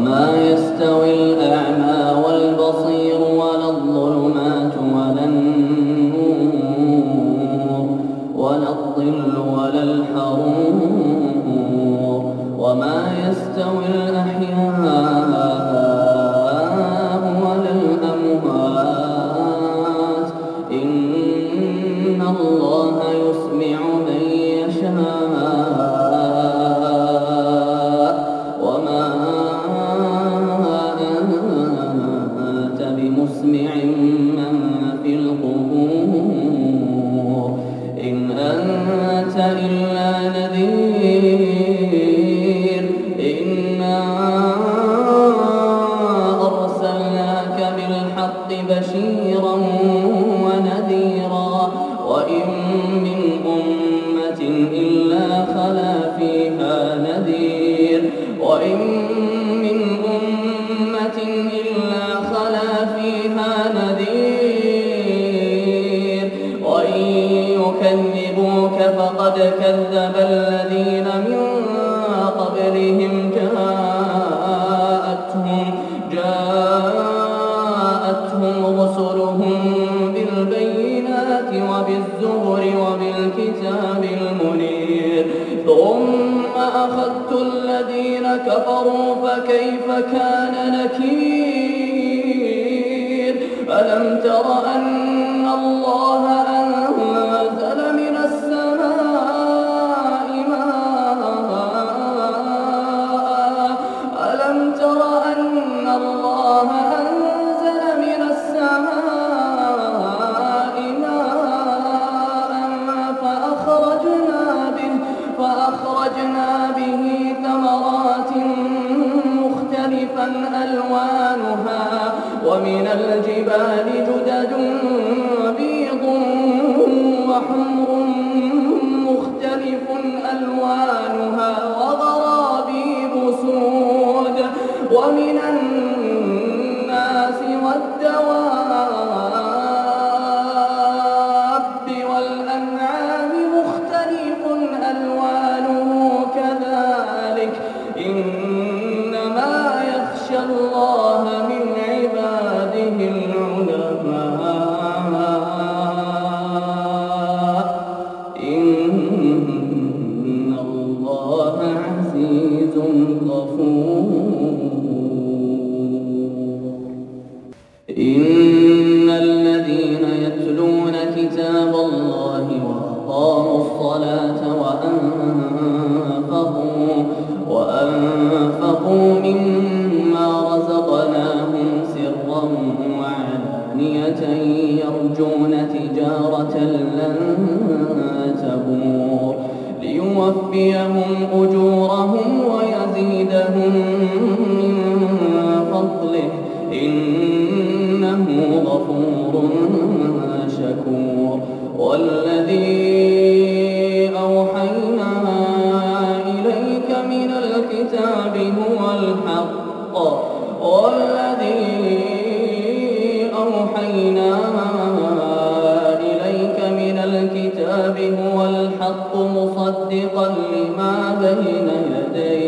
وما يستوي الأعمى والبصير ولا الظلمات ولا النور ولا الظل ولا الحرور وما يستوي الأحياء ولا الأموات إن الله يسمع من يشاء وما أنت بمسمع من في القبور إن أنت إلا نذير إنا أرسلناك بالحق بشيرا ونذيرا وإن من أمة إلا خلا فيها نذير وإن من أمة إلا خلا فيها نذير وإن يكذبوك فقد كذب الذين من قبلهم جاءتهم رسلهم بالبينات وبالزبر وبالكتاب المنير ثم أخذت الذين كفروا فكيف كان نكير ألم تر أن الله أنزل من السماء ماء ألم تر أن الله أنزل من السماء ماء فأخرجنا به ثمرات مختلفا ألوانها ومن الجبال جدد بيض وحمر مختلف ألوانها وغرابيب سود ومن الناس والدواب والأنعام مختلف ألوانه كذلك إنما يخشى الله من عباده العلماء إن الله عزيز غفور إن الذين يتلون كتاب الله وأقاموا الصلاة وأنفقوا مما رزقناهم سرا وعلانية يرجون تجارة لن تبور ليوفيهم أجورهم ويزيدهم من فضله إنه غفور شكور والذي أوحينا إليك من الكتاب هو الحق مصدقا لما بين يديه